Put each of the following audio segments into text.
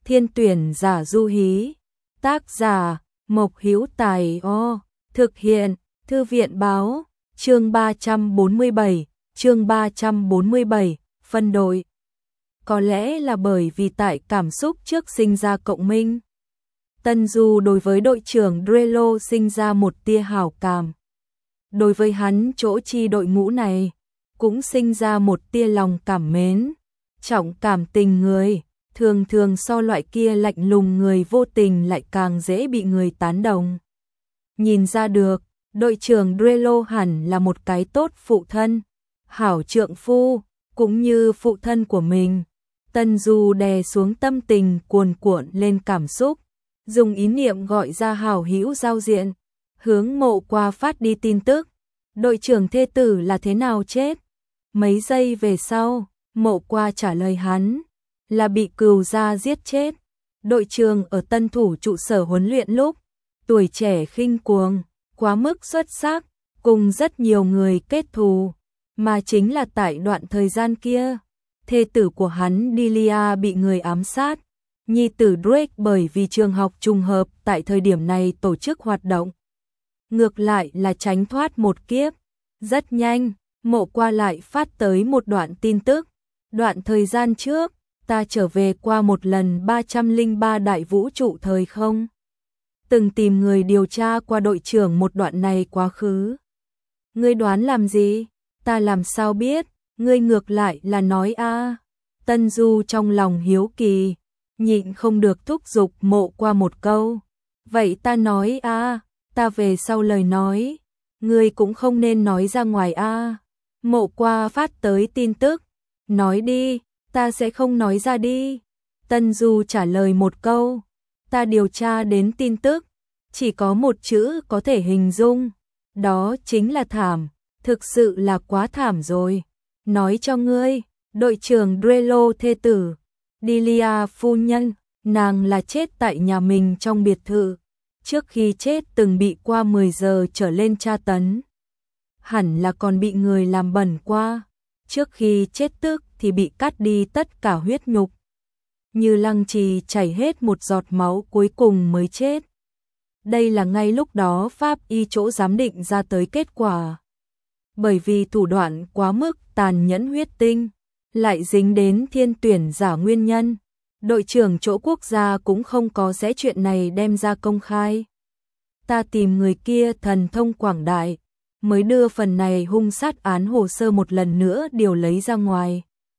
Thiên tuyển giả du hí. Tác giả Mộc Hữu Tài. Thực hiện Thư viện báo. Chương 347, phân đội. Có lẽ là bởi vì tại cảm xúc trước sinh ra cộng minh, Tân Du đối với đội trưởng Drello sinh ra một tia hảo cảm. Đối với hắn chỗ chi đội ngũ này, cũng sinh ra một tia lòng cảm mến. Trọng cảm tình người, thường thường so loại kia lạnh lùng người vô tình lại càng dễ bị người tán đồng. Nhìn ra được, đội trưởng Drello hẳn là một cái tốt phụ thân, hảo trượng phu, cũng như phụ thân của mình. Tân Du đè xuống tâm tình cuồn cuộn lên cảm xúc, dùng ý niệm gọi ra hảo hữu giao diện, hướng Mộ Qua phát đi tin tức. Đội trưởng thê tử là thế nào chết? Mấy giây về sau, Mộ Qua trả lời hắn là bị cừu gia giết chết. Đội trưởng ở tân thủ trụ sở huấn luyện lúc, tuổi trẻ khinh cuồng, quá mức xuất sắc, cùng rất nhiều người kết thù, mà chính là tại đoạn thời gian kia, thê tử của hắn Delia bị người ám sát, nhi tử Drake bởi vì trường học trùng hợp tại thời điểm này tổ chức hoạt động, ngược lại là tránh thoát một kiếp. Rất nhanh, Mộ Qua lại phát tới một đoạn tin tức. Đoạn thời gian trước, ta trở về qua một lần 303 đại vũ trụ thời không. Từng tìm người điều tra qua đội trưởng một đoạn này quá khứ. Ngươi đoán làm gì? Ta làm sao biết? Ngươi ngược lại là nói a. Tân Du trong lòng hiếu kỳ, nhịn không được thúc giục Mộ Qua một câu. Vậy ta nói a, ta về sau lời nói, ngươi cũng không nên nói ra ngoài a. Mộ Qua phát tới tin tức. Nói đi, ta sẽ không nói ra đi. Tân Du trả lời một câu. Ta điều tra đến tin tức, chỉ có một chữ có thể hình dung, đó chính là thảm, thực sự là quá thảm rồi. Nói cho ngươi, đội trưởng Drello thê tử, Delia phu nhân, nàng là chết tại nhà mình trong biệt thự, trước khi chết từng bị qua 10 giờ trở lên tra tấn. Hẳn là còn bị người làm bẩn qua, trước khi chết tức thì bị cắt đi tất cả huyết nhục. Như lăng trì chảy hết một giọt máu cuối cùng mới chết. Đây là ngay lúc đó pháp y chỗ giám định ra tới kết quả. Bởi vì thủ đoạn quá mức tàn nhẫn huyết tinh, lại dính đến thiên tuyển giả nguyên nhân, đội trưởng chỗ quốc gia cũng không có sẽ chuyện này đem ra công khai. Ta tìm người kia thần thông quảng đại, mới đưa phần này hung sát án hồ sơ một lần nữa điều lấy ra ngoài.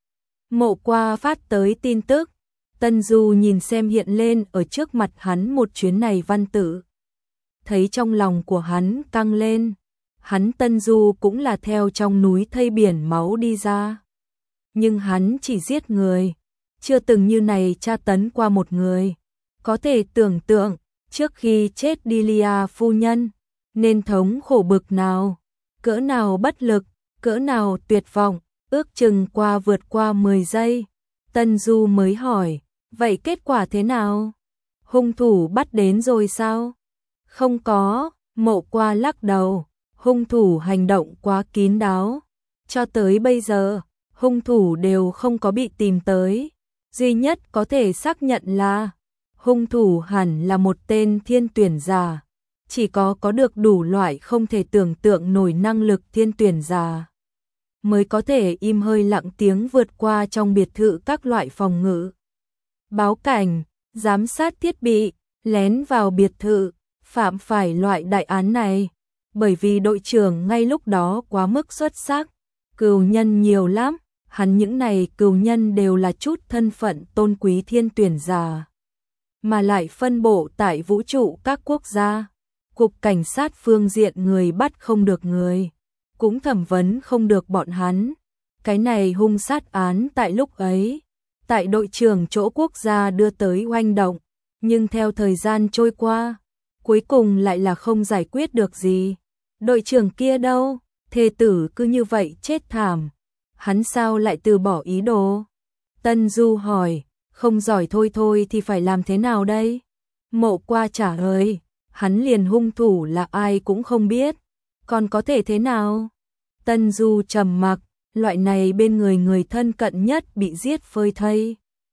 Mộ Qua phát tới tin tức. Tân Du nhìn xem hiện lên ở trước mặt hắn một chuyến này văn tự. Thấy trong lòng của hắn căng lên. Hắn Tân Du cũng là theo trong núi thây biển máu đi ra. Nhưng hắn chỉ giết người, chưa từng như này tra tấn qua một người. Có thể tưởng tượng, trước khi chết Delia phu nhân, nên thống khổ bực nào, cỡ nào bất lực, cỡ nào tuyệt vọng, ước chừng vượt qua 10 giây. Tân Du mới hỏi, vậy kết quả thế nào? Hung thủ bắt đến rồi sao? Không có, Mộ Qua lắc đầu, hung thủ hành động quá kín đáo. Cho tới bây giờ, hung thủ đều không có bị tìm tới. Duy nhất có thể xác nhận là, hung thủ hẳn là một tên thiên tuyển giả. Chỉ có được đủ loại không thể tưởng tượng nổi năng lực thiên tuyển giả, mới có thể im hơi lặng tiếng vượt qua trong biệt thự các loại phòng ngự, báo cảnh, giám sát thiết bị, lén vào biệt thự, phạm phải loại đại án này. Bởi vì đội trưởng ngay lúc đó quá mức xuất sắc, cừu nhân nhiều lắm, hắn những này cừu nhân đều là chút thân phận tôn quý thiên tuyển giả, mà lại phân bổ tại vũ trụ các quốc gia. Cục cảnh sát phương diện người bắt không được người, cũng thẩm vấn không được bọn hắn. Cái này hung sát án tại lúc ấy, tại đội trưởng chỗ quốc gia đưa tới oanh động, nhưng theo thời gian trôi qua, cuối cùng lại là không giải quyết được gì. Đội trưởng kia đâu? Thê tử cứ như vậy chết thảm, hắn sao lại từ bỏ ý đồ? Tân Du hỏi, không giỏi thôi thì phải làm thế nào đây? Mộ Qua trả lời, hắn liền hung thủ là ai cũng không biết, còn có thể thế nào? Tân Du trầm mặc, loại này bên người thân cận nhất bị giết phơi thây,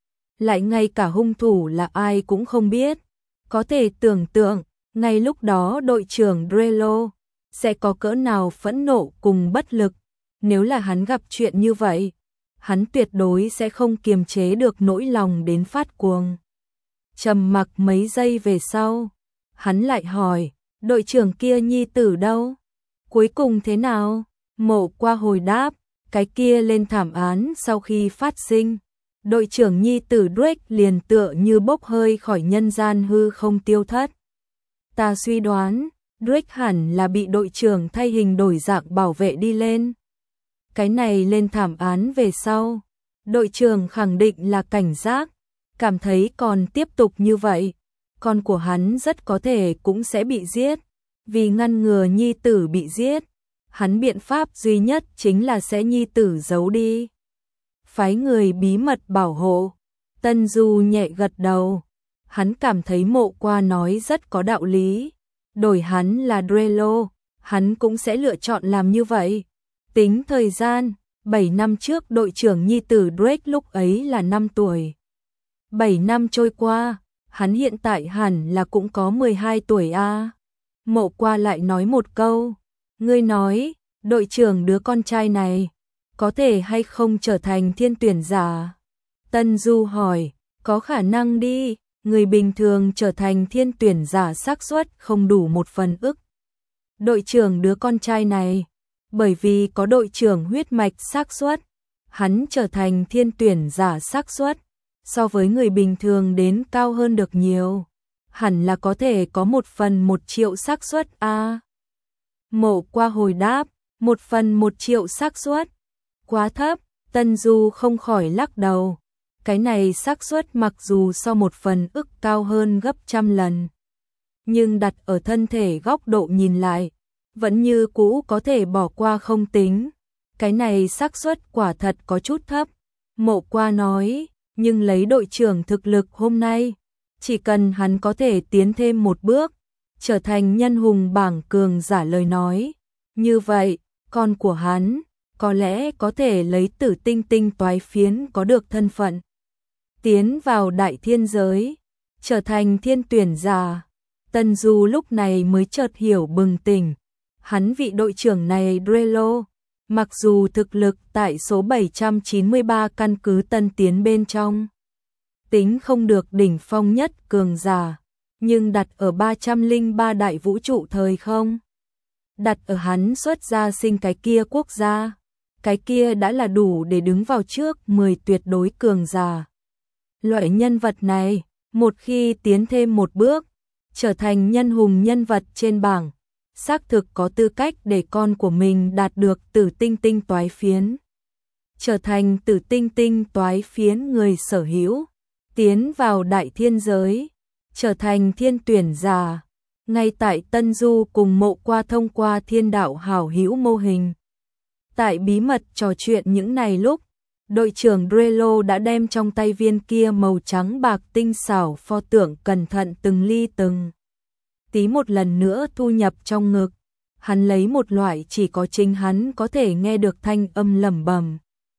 lại ngay cả hung thủ là ai cũng không biết. Có thể tưởng tượng, ngay lúc đó đội trưởng Drello sẽ có cỡ nào phẫn nộ cùng bất lực. Nếu là hắn gặp chuyện như vậy, hắn tuyệt đối sẽ không kiềm chế được nỗi lòng đến phát cuồng. Trầm mặc mấy giây về sau, hắn lại hỏi, đội trưởng kia nhi tử đâu? Cuối cùng thế nào? Mộ Qua hồi đáp, cái kia lên thảm án sau khi phát sinh. Đội trưởng nhi tử Drake liền tựa như bốc hơi khỏi nhân gian hư không tiêu thất. Ta suy đoán, Drake hẳn là bị đội trưởng thay hình đổi dạng bảo vệ đi lên. Cái này lên thảm án về sau, đội trưởng khẳng định là cảnh giác, cảm thấy còn tiếp tục như vậy, con của hắn rất có thể cũng sẽ bị giết. Vì ngăn ngừa nhi tử bị giết, hắn biện pháp duy nhất chính là sẽ nhi tử giấu đi, phái người bí mật bảo hộ. Tân Du nhẹ gật đầu, hắn cảm thấy Mộ Qua nói rất có đạo lý. Đổi hắn là Drello, hắn cũng sẽ lựa chọn làm như vậy. Tính thời gian, 7 năm trước đội trưởng nhi tử Drake lúc ấy là 5 tuổi. 7 năm trôi qua, hắn hiện tại hẳn là cũng có 12 tuổi a. Mộ Qua lại nói một câu, ngươi nói, đội trưởng đứa con trai này có thể hay không trở thành thiên tuyển giả? Tân Du hỏi, có khả năng đi, người bình thường trở thành thiên tuyển giả xác suất không đủ 1/1000. Đội trưởng đứa con trai này, bởi vì có đội trưởng huyết mạch xác suất, hắn trở thành thiên tuyển giả xác suất so với người bình thường đến cao hơn được nhiều, hẳn là có thể có 1/1.000.000 xác suất a. Mộ Qua hồi đáp, 1/1.000.000 xác suất, quá thấp. Tân Du không khỏi lắc đầu. Cái này xác suất mặc dù so 1/1000 cao hơn gấp trăm lần, nhưng đặt ở thân thể góc độ nhìn lại, vẫn như cũ có thể bỏ qua không tính. Cái này xác suất quả thật có chút thấp. Mộ Qua nói, nhưng lấy đội trưởng thực lực hôm nay, chỉ cần hắn có thể tiến thêm một bước, trở thành nhân hùng bảng cường giả lời nói, như vậy, con của hắn có lẽ có thể lấy Tử Tinh Tinh toái phiến có được thân phận, tiến vào đại thiên giới, trở thành thiên tuyển giả. Tân Du lúc này mới chợt hiểu bừng tỉnh, hắn vị đội trưởng này Drello, mặc dù thực lực tại số 793 căn cứ Tân Tiến bên trong, tính không được đỉnh phong nhất cường giả, nhưng đặt ở 303 đại vũ trụ thời không, đặt ở hắn xuất gia sinh cái kia quốc gia, cái kia đã là đủ để đứng vào trước 10 tuyệt đối cường giả. Loại nhân vật này, một khi tiến thêm một bước, trở thành nhân hùng nhân vật trên bảng, xác thực có tư cách để con của mình đạt được Tử Tinh Tinh toái phiến, trở thành Tử Tinh Tinh toái phiến người sở hữu, tiến vào đại thiên giới, trở thành thiên tuyển giả. Ngay tại Tân Du cùng Mộ Qua thông qua thiên đạo hảo hữu mô hình, tại bí mật trò chuyện những này lúc, đội trưởng Drello đã đem trong tay viên kia màu trắng bạc tinh xảo pho tượng cẩn thận từng ly từng tí một lần nữa thu nhập trong ngực. Hắn lấy một loại chỉ có chính hắn có thể nghe được thanh âm lẩm bẩm.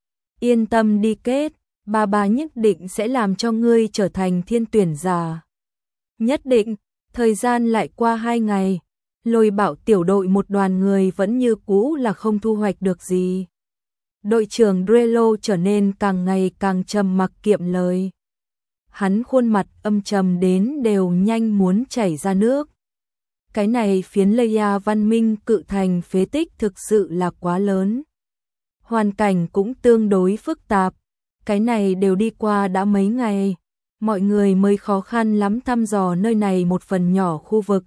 Yên tâm đi Kết, ba nhất định sẽ làm cho ngươi trở thành thiên tuyển giả. Nhất định. Thời gian lại qua 2 ngày, Lôi Bạo tiểu đội một đoàn người vẫn như cũ là không thu hoạch được gì. Đội trưởng Drello trở nên càng ngày càng trầm mặc kiệm lời. Hắn khuôn mặt âm trầm đến đều nhanh muốn chảy ra nước. Cái này phiến Leia văn minh cự thành phế tích thực sự là quá lớn. Hoàn cảnh cũng tương đối phức tạp. Cái này đều đi qua đã mấy ngày, mọi người mới khó khăn lắm thăm dò nơi này một phần nhỏ khu vực.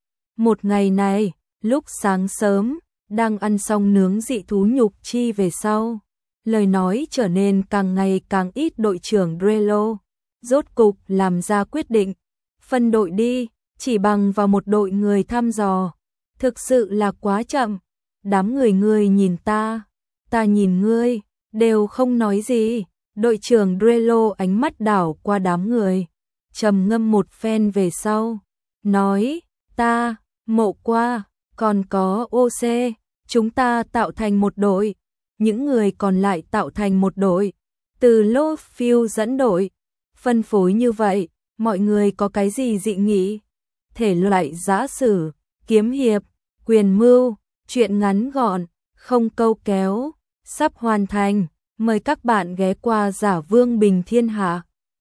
Một ngày này, lúc sáng sớm, đang ăn xong nướng dị thú nhục chi về sau, lời nói trở nên càng ngày càng ít. Đội trưởng Drello rốt cục làm ra quyết định, phân đội đi, chỉ bằng vào một đội người thăm dò, thực sự là quá chậm. Đám người nhìn ta nhìn ngươi, đều không nói gì. Đội trưởng Drello ánh mắt đảo qua đám người, trầm ngâm một phen về sau, nói, ta, Mộ Qua, còn có OC, chúng ta tạo thành một đội, những người còn lại tạo thành một đội, từ Lô Phiêu dẫn đội, phân phối như vậy, mọi người có cái gì dị nghị? Thể loại giã sử, kiếm hiệp, quyền mưu, truyện ngắn gọn, không câu kéo, sắp hoàn thành. Mời các bạn ghé qua Giả Vương Bình Thiên Hạ.